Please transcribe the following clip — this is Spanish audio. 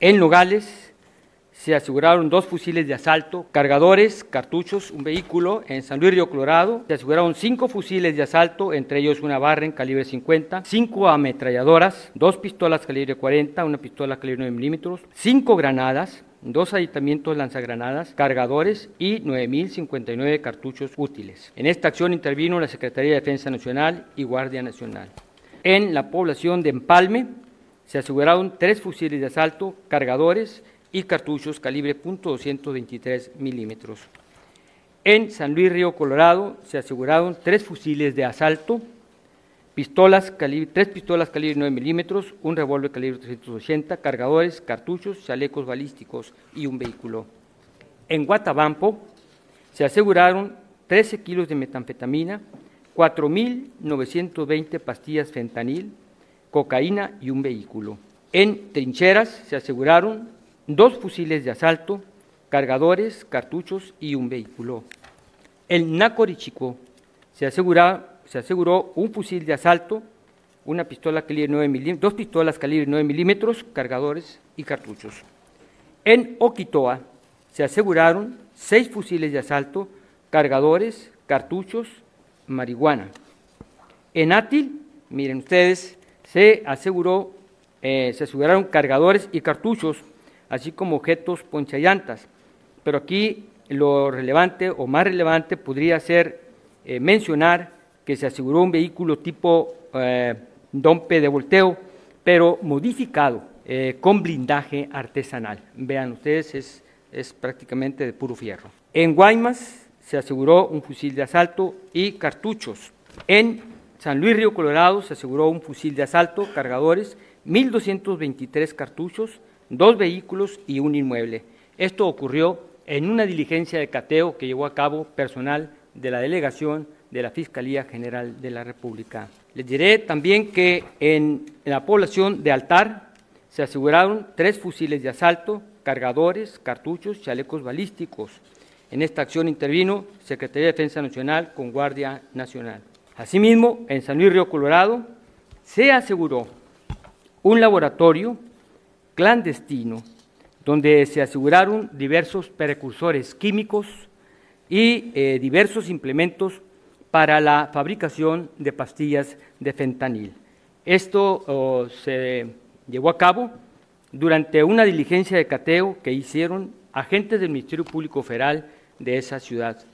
En Nogales se aseguraron 2 fusiles de asalto, cargadores, cartuchos, un vehículo. En San Luis Río Colorado se aseguraron 5 fusiles de asalto, entre ellos una Barren calibre 50, 5 ametralladoras, 2 pistolas calibre 40, una pistola calibre 9 milímetros, 5 granadas, 2 aditamientos lanzagranadas, cargadores y 9.059 cartuchos útiles. En esta acción intervino la Secretaría de Defensa Nacional y Guardia Nacional. En la población de Empalme se aseguraron 3 fusiles de asalto, cargadores y cartuchos calibre .223 milímetros. En San Luis Río Colorado se aseguraron 3 fusiles de asalto, 3 pistolas calibre 9 milímetros, un revólver calibre 380, cargadores, cartuchos, chalecos balísticos y un vehículo. En Guatabampo se aseguraron 13 kilos de metanfetamina, 4.920 pastillas fentanil, cocaína y un vehículo. En Trincheras se aseguraron 2 fusiles de asalto, cargadores, cartuchos y un vehículo. En Nacorichico se aseguró un fusil de asalto, una pistola calibre 9 milímetros, 2 pistolas calibre 9 milímetros, cargadores y cartuchos. En Oquitoa se aseguraron 6 fusiles de asalto, cargadores, cartuchos, marihuana. En Atil, miren ustedes, se aseguraron cargadores y cartuchos, así como objetos ponchallantas. Pero aquí lo relevante o más relevante podría ser mencionar que se aseguró un vehículo tipo dompe de volteo, pero modificado con blindaje artesanal. Vean ustedes, es prácticamente de puro fierro. En Guaymas se aseguró un fusil de asalto y cartuchos. En San Luis Río Colorado se aseguró un fusil de asalto, cargadores, 1.223 cartuchos, 2 vehículos y un inmueble. Esto ocurrió en una diligencia de cateo que llevó a cabo personal de la delegación de la Fiscalía General de la República. Les diré también que en la población de Altar se aseguraron 3 fusiles de asalto, cargadores, cartuchos, chalecos balísticos. En esta acción intervino Secretaría de Defensa Nacional con Guardia Nacional. Asimismo, en San Luis Río Colorado se aseguró un laboratorio clandestino donde se aseguraron diversos precursores químicos y diversos implementos para la fabricación de pastillas de fentanil. Esto se llevó a cabo durante una diligencia de cateo que hicieron agentes del Ministerio Público Federal de esa ciudad